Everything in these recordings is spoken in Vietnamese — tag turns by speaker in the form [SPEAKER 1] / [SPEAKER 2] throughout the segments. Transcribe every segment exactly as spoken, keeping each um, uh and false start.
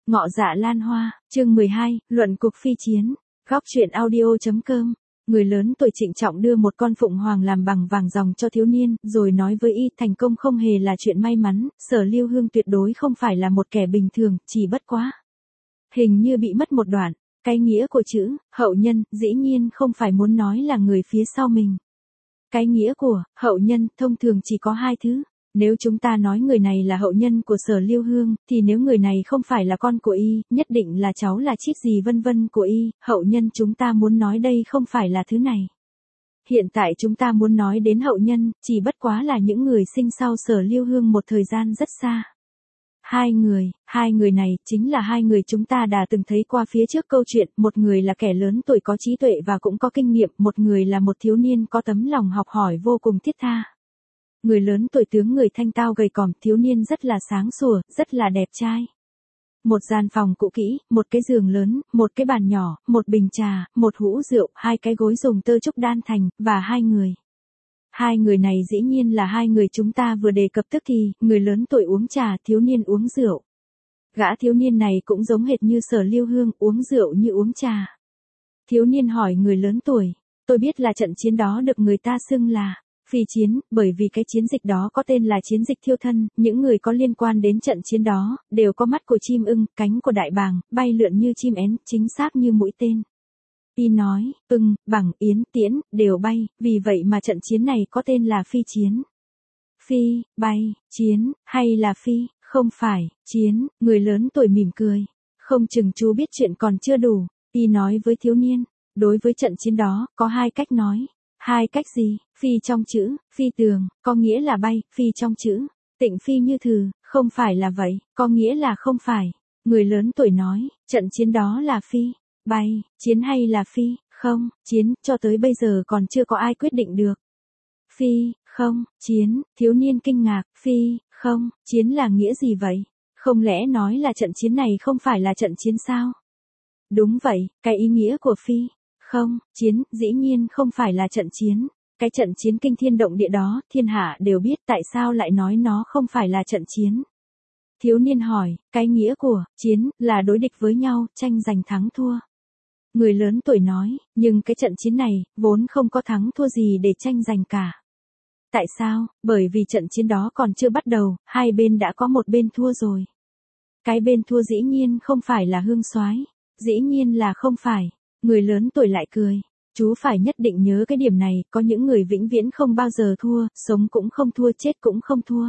[SPEAKER 1] Ngọ Dạ Lan Hoa, chương mười hai, luận cục phi chiến. Góc truyện audio.com. Người lớn tuổi trịnh trọng đưa một con phụng hoàng làm bằng vàng ròng cho thiếu niên, rồi nói với y, thành công không hề là chuyện may mắn, Sở Lưu Hương tuyệt đối không phải là một kẻ bình thường, chỉ bất quá. Hình như bị mất một đoạn, cái nghĩa của chữ hậu nhân, dĩ nhiên không phải muốn nói là người phía sau mình. Cái nghĩa của hậu nhân thông thường chỉ có hai thứ. Nếu chúng ta nói người này là hậu nhân của Sở Lưu Hương, thì nếu người này không phải là con của y, nhất định là cháu là chít gì vân vân của y, hậu nhân chúng ta muốn nói đây không phải là thứ này. Hiện tại chúng ta muốn nói đến hậu nhân, chỉ bất quá là những người sinh sau Sở Lưu Hương một thời gian rất xa. Hai người, hai người này chính là hai người chúng ta đã từng thấy qua phía trước câu chuyện, một người là kẻ lớn tuổi có trí tuệ và cũng có kinh nghiệm, một người là một thiếu niên có tấm lòng học hỏi vô cùng thiết tha. Người lớn tuổi tướng người thanh tao gầy còm, thiếu niên rất là sáng sủa, rất là đẹp trai. Một gian phòng cũ kỹ, một cái giường lớn, một cái bàn nhỏ, một bình trà, một hũ rượu, hai cái gối dùng tơ trúc đan thành, và hai người. Hai người này dĩ nhiên là hai người chúng ta vừa đề cập tức thì, người lớn tuổi uống trà, thiếu niên uống rượu. Gã thiếu niên này cũng giống hệt như Sở Lưu Hương, uống rượu như uống trà. Thiếu niên hỏi người lớn tuổi, tôi biết là trận chiến đó được người ta xưng là phi chiến, bởi vì cái chiến dịch đó có tên là chiến dịch thiêu thân, những người có liên quan đến trận chiến đó, đều có mắt của chim ưng, cánh của đại bàng, bay lượn như chim én, chính xác như mũi tên. Y nói, ưng, bằng, yến, tiễn, đều bay, vì vậy mà trận chiến này có tên là phi chiến. Phi, bay, chiến, hay là phi, không phải, chiến, người lớn tuổi mỉm cười. Không chừng chú biết chuyện còn chưa đủ, Y nói với thiếu niên, đối với trận chiến đó, có hai cách nói. Hai cách gì? Phi trong chữ, phi tường, có nghĩa là bay, phi trong chữ, tịnh phi như thừ, không phải là vậy, có nghĩa là không phải. Người lớn tuổi nói, trận chiến đó là phi, bay, chiến hay là phi, không, chiến, cho tới bây giờ còn chưa có ai quyết định được. Phi, không, chiến, thiếu niên kinh ngạc, phi, không, chiến là nghĩa gì vậy? Không lẽ nói là trận chiến này không phải là trận chiến sao? Đúng vậy, cái ý nghĩa của phi. Không, chiến, dĩ nhiên không phải là trận chiến. Cái trận chiến kinh thiên động địa đó, thiên hạ đều biết tại sao lại nói nó không phải là trận chiến. Thiếu niên hỏi, cái nghĩa của chiến là đối địch với nhau, tranh giành thắng thua. Người lớn tuổi nói, nhưng cái trận chiến này, vốn không có thắng thua gì để tranh giành cả. Tại sao? Bởi vì trận chiến đó còn chưa bắt đầu, hai bên đã có một bên thua rồi. Cái bên thua dĩ nhiên không phải là Hương Soái, dĩ nhiên là không phải. Người lớn tuổi lại cười, chú phải nhất định nhớ cái điểm này, có những người vĩnh viễn không bao giờ thua, sống cũng không thua, chết cũng không thua.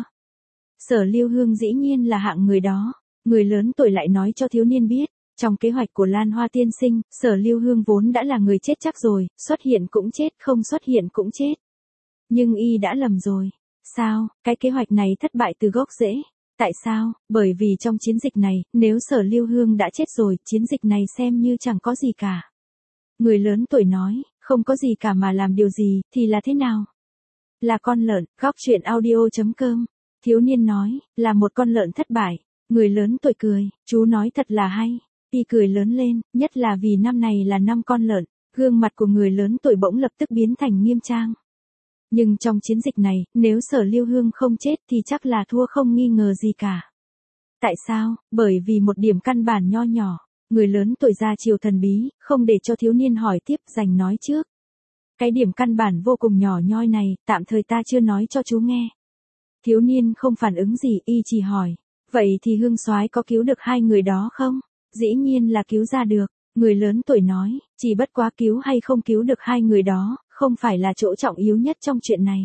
[SPEAKER 1] Sở Lưu Hương dĩ nhiên là hạng người đó. Người lớn tuổi lại nói cho thiếu niên biết, trong kế hoạch của Lan Hoa tiên sinh, Sở Lưu Hương vốn đã là người chết chắc rồi, xuất hiện cũng chết, không xuất hiện cũng chết. Nhưng y đã lầm rồi. Sao? Cái kế hoạch này thất bại từ gốc rễ. Tại sao? Bởi vì trong chiến dịch này, nếu Sở Lưu Hương đã chết rồi, chiến dịch này xem như chẳng có gì cả. Người lớn tuổi nói, không có gì cả mà làm điều gì, thì là thế nào? Là con lợn, góc truyện audio.com. Thiếu niên nói, là một con lợn thất bại. Người lớn tuổi cười, chú nói thật là hay. Y cười lớn lên, nhất là vì năm này là năm con lợn. Gương mặt của người lớn tuổi bỗng lập tức biến thành nghiêm trang. Nhưng trong chiến dịch này, nếu Sở Lưu Hương không chết thì chắc là thua không nghi ngờ gì cả. Tại sao? Bởi vì một điểm căn bản nho nhỏ. Người lớn tuổi ra chiều thần bí, không để cho thiếu niên hỏi tiếp, dành nói trước. Cái điểm căn bản vô cùng nhỏ nhoi này, tạm thời ta chưa nói cho chú nghe. Thiếu niên không phản ứng gì, y chỉ hỏi. Vậy thì Hương Soái có cứu được hai người đó không? Dĩ nhiên là cứu ra được. Người lớn tuổi nói, chỉ bất quá cứu hay không cứu được hai người đó, không phải là chỗ trọng yếu nhất trong chuyện này.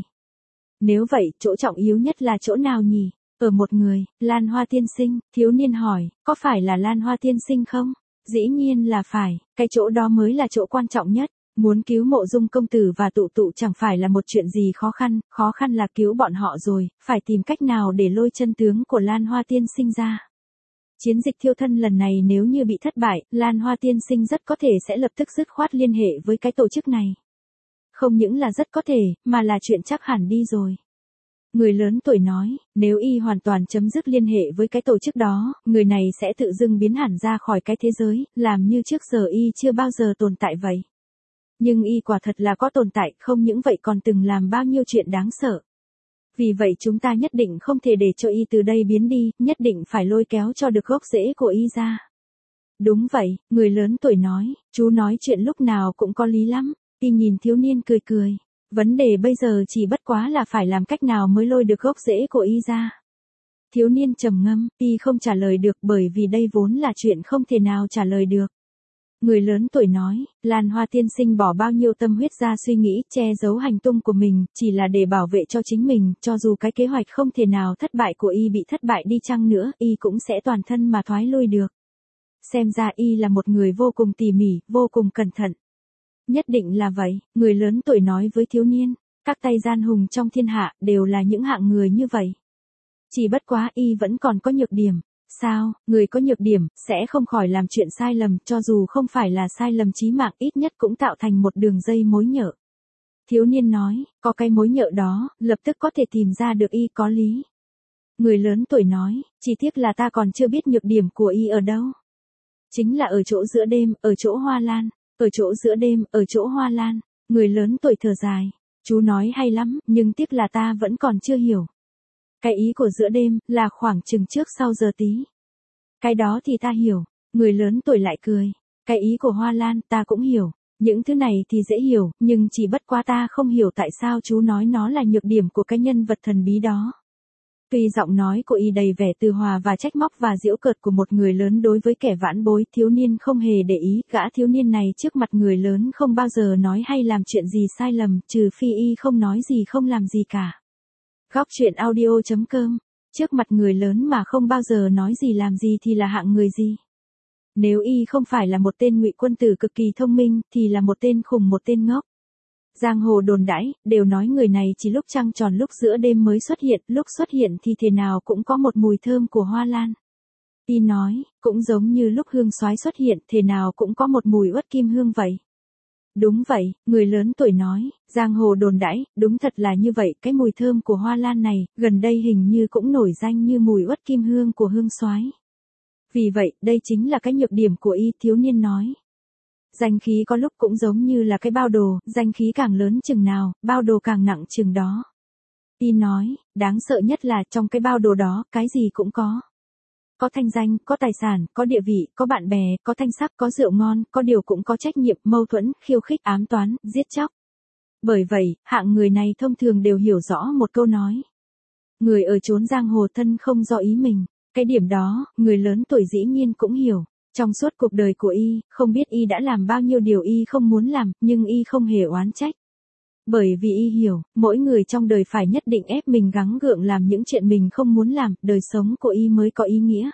[SPEAKER 1] Nếu vậy, chỗ trọng yếu nhất là chỗ nào nhỉ? Ở một người, Lan Hoa tiên sinh, thiếu niên hỏi, có phải là Lan Hoa tiên sinh không? Dĩ nhiên là phải, cái chỗ đó mới là chỗ quan trọng nhất. Muốn cứu Mộ Dung công tử và Tụ Tụ chẳng phải là một chuyện gì khó khăn, khó khăn là cứu bọn họ rồi, phải tìm cách nào để lôi chân tướng của Lan Hoa tiên sinh ra. Chiến dịch thiêu thân lần này nếu như bị thất bại, Lan Hoa tiên sinh rất có thể sẽ lập tức dứt khoát liên hệ với cái tổ chức này. Không những là rất có thể, mà là chuyện chắc hẳn đi rồi. Người lớn tuổi nói, nếu y hoàn toàn chấm dứt liên hệ với cái tổ chức đó, người này sẽ tự dưng biến hẳn ra khỏi cái thế giới, làm như trước giờ y chưa bao giờ tồn tại vậy. Nhưng y quả thật là có tồn tại, không những vậy còn từng làm bao nhiêu chuyện đáng sợ. Vì vậy chúng ta nhất định không thể để cho y từ đây biến đi, nhất định phải lôi kéo cho được gốc rễ của y ra. Đúng vậy, người lớn tuổi nói, chú nói chuyện lúc nào cũng có lý lắm. Y nhìn thiếu niên cười cười. Vấn đề bây giờ chỉ bất quá là phải làm cách nào mới lôi được gốc rễ của y ra. Thiếu niên trầm ngâm, y không trả lời được bởi vì đây vốn là chuyện không thể nào trả lời được. Người lớn tuổi nói, Lan Hoa tiên sinh bỏ bao nhiêu tâm huyết ra suy nghĩ, che giấu hành tung của mình, chỉ là để bảo vệ cho chính mình, cho dù cái kế hoạch không thể nào thất bại của y bị thất bại đi chăng nữa, y cũng sẽ toàn thân mà thoái lui được. Xem ra y là một người vô cùng tỉ mỉ, vô cùng cẩn thận. Nhất định là vậy, người lớn tuổi nói với thiếu niên, các tay gian hùng trong thiên hạ đều là những hạng người như vậy. Chỉ bất quá y vẫn còn có nhược điểm. Sao, người có nhược điểm, sẽ không khỏi làm chuyện sai lầm, cho dù không phải là sai lầm chí mạng ít nhất cũng tạo thành một đường dây mối nhợ. Thiếu niên nói, có cái mối nhợ đó, lập tức có thể tìm ra được y có lý. Người lớn tuổi nói, chỉ tiếc là ta còn chưa biết nhược điểm của y ở đâu. Chính là ở chỗ giữa đêm, ở chỗ hoa lan, ở chỗ giữa đêm, ở chỗ hoa lan. Người lớn tuổi thở dài, chú nói hay lắm, nhưng tiếc là ta vẫn còn chưa hiểu. Cái ý của giữa đêm, là khoảng chừng trước sau giờ tí. Cái đó thì ta hiểu, người lớn tuổi lại cười. Cái ý của hoa lan, ta cũng hiểu. Những thứ này thì dễ hiểu, nhưng chỉ bất quá ta không hiểu tại sao chú nói nó là nhược điểm của cái nhân vật thần bí đó. Tuy giọng nói của y đầy vẻ từ hòa và trách móc và giễu cợt của một người lớn đối với kẻ vãn bối, thiếu niên không hề để ý, gã thiếu niên này trước mặt người lớn không bao giờ nói hay làm chuyện gì sai lầm, trừ phi y không nói gì không làm gì cả. Góc truyện audio chấm com, trước mặt người lớn mà không bao giờ nói gì làm gì thì là hạng người gì? Nếu y không phải là một tên ngụy quân tử cực kỳ thông minh, thì là một tên khùng, một tên ngốc. Giang hồ đồn đãi, đều nói người này chỉ lúc trăng tròn lúc giữa đêm mới xuất hiện, lúc xuất hiện thì thế nào cũng có một mùi thơm của hoa lan. Y nói, cũng giống như lúc hương soái xuất hiện, thế nào cũng có một mùi uất kim hương vậy. Đúng vậy, người lớn tuổi nói, giang hồ đồn đãi, đúng thật là như vậy, cái mùi thơm của hoa lan này, gần đây hình như cũng nổi danh như mùi uất kim hương của hương soái. Vì vậy, đây chính là cái nhược điểm của y, thiếu niên nói. Danh khí có lúc cũng giống như là cái bao đồ, danh khí càng lớn chừng nào, bao đồ càng nặng chừng đó. Y nói, đáng sợ nhất là trong cái bao đồ đó, cái gì cũng có. Có thanh danh, có tài sản, có địa vị, có bạn bè, có thanh sắc, có rượu ngon, có điều cũng có trách nhiệm, mâu thuẫn, khiêu khích, ám toán, giết chóc. Bởi vậy, hạng người này thông thường đều hiểu rõ một câu nói. Người ở chốn giang hồ thân không do ý mình. Cái điểm đó, người lớn tuổi dĩ nhiên cũng hiểu. Trong suốt cuộc đời của y, không biết y đã làm bao nhiêu điều y không muốn làm, nhưng y không hề oán trách. Bởi vì y hiểu, mỗi người trong đời phải nhất định ép mình gắng gượng làm những chuyện mình không muốn làm, đời sống của y mới có ý nghĩa.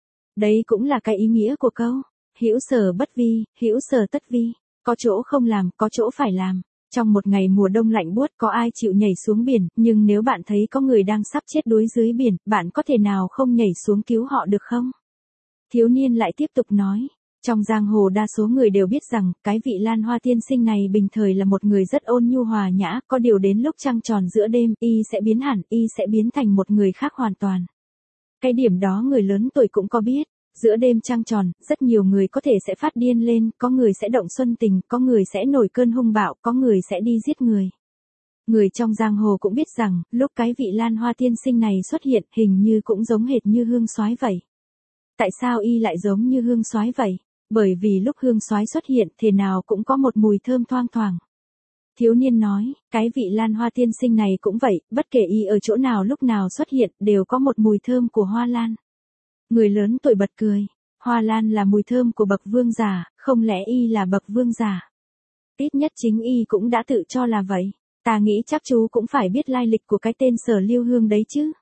[SPEAKER 1] Đấy cũng là cái ý nghĩa của câu, hữu sở bất vi, hữu sở tất vi, có chỗ không làm, có chỗ phải làm. Trong một ngày mùa đông lạnh buốt có ai chịu nhảy xuống biển, nhưng nếu bạn thấy có người đang sắp chết đuối dưới biển, bạn có thể nào không nhảy xuống cứu họ được không? Thiếu niên lại tiếp tục nói, trong giang hồ đa số người đều biết rằng, cái vị Lan Hoa tiên sinh này bình thời là một người rất ôn nhu hòa nhã, có điều đến lúc trăng tròn giữa đêm, y sẽ biến hẳn, y sẽ biến thành một người khác hoàn toàn. Cái điểm đó người lớn tuổi cũng có biết, giữa đêm trăng tròn, rất nhiều người có thể sẽ phát điên lên, có người sẽ động xuân tình, có người sẽ nổi cơn hung bạo, có người sẽ đi giết người. Người trong giang hồ cũng biết rằng, lúc cái vị Lan Hoa tiên sinh này xuất hiện, hình như cũng giống hệt như hương soái vậy. Tại sao y lại giống như hương soái vậy? Bởi vì lúc hương soái xuất hiện, thế nào cũng có một mùi thơm thoang thoảng. Thiếu niên nói, cái vị Lan Hoa tiên sinh này cũng vậy, bất kể y ở chỗ nào lúc nào xuất hiện, đều có một mùi thơm của hoa lan. Người lớn tuổi bật cười, hoa lan là mùi thơm của bậc vương giả, không lẽ y là bậc vương giả? Ít nhất chính y cũng đã tự cho là vậy. Ta nghĩ chắc chú cũng phải biết lai lịch của cái tên Sở Lưu Hương đấy chứ.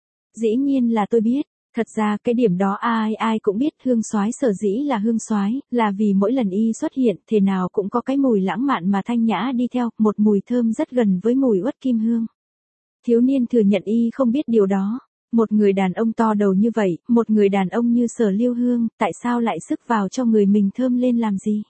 [SPEAKER 1] Dĩ nhiên là tôi biết. Thật ra cái điểm đó ai ai cũng biết, hương soái sở dĩ là hương soái, là vì mỗi lần y xuất hiện, thế nào cũng có cái mùi lãng mạn mà thanh nhã đi theo, một mùi thơm rất gần với mùi uất kim hương. Thiếu niên thừa nhận y không biết điều đó. Một người đàn ông to đầu như vậy, một người đàn ông như Sở Lưu Hương, tại sao lại sức vào cho người mình thơm lên làm gì?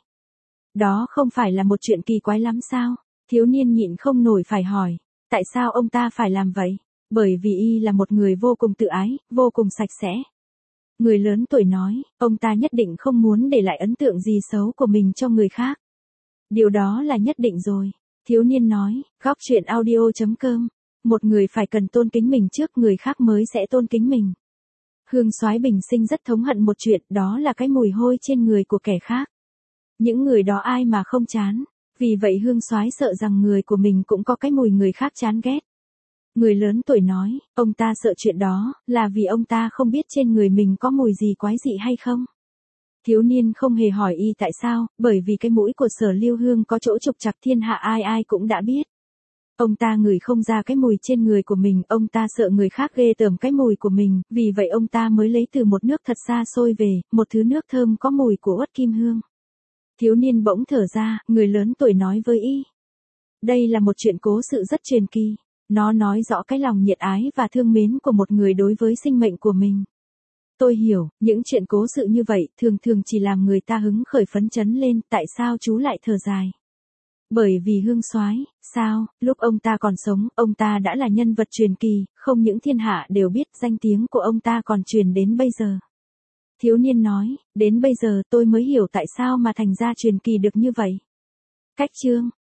[SPEAKER 1] Đó không phải là một chuyện kỳ quái lắm sao? Thiếu niên nhịn không nổi phải hỏi, tại sao ông ta phải làm vậy? Bởi vì y là một người vô cùng tự ái, vô cùng sạch sẽ. Người lớn tuổi nói, ông ta nhất định không muốn để lại ấn tượng gì xấu của mình cho người khác. Điều đó là nhất định rồi. Thiếu niên nói, góc truyện audio chấm com một người phải cần tôn kính mình trước người khác mới sẽ tôn kính mình. Hương Soái bình sinh rất thống hận một chuyện, đó là cái mùi hôi trên người của kẻ khác. Những người đó ai mà không chán, vì vậy Hương Soái sợ rằng người của mình cũng có cái mùi người khác chán ghét. Người lớn tuổi nói, ông ta sợ chuyện đó, là vì ông ta không biết trên người mình có mùi gì quái dị hay không. Thiếu niên không hề hỏi y tại sao, bởi vì cái mũi của Sở Lưu Hương có chỗ trục trặc thiên hạ ai ai cũng đã biết. Ông ta ngửi không ra cái mùi trên người của mình, ông ta sợ người khác ghê tởm cái mùi của mình, vì vậy ông ta mới lấy từ một nước thật xa xôi về, một thứ nước thơm có mùi của uất kim hương. Thiếu niên bỗng thở ra, người lớn tuổi nói với y. Đây là một chuyện cố sự rất truyền kỳ, nó nói rõ cái lòng nhiệt ái và thương mến của một người đối với sinh mệnh của mình. Tôi hiểu, những chuyện cố sự như vậy thường thường chỉ làm người ta hứng khởi phấn chấn lên, tại sao chú lại thở dài? Bởi vì Hương Soái, sao, lúc ông ta còn sống, ông ta đã là nhân vật truyền kỳ, không những thiên hạ đều biết, danh tiếng của ông ta còn truyền đến bây giờ. Thiếu niên nói, đến bây giờ tôi mới hiểu tại sao mà thành ra truyền kỳ được như vậy. Cách chương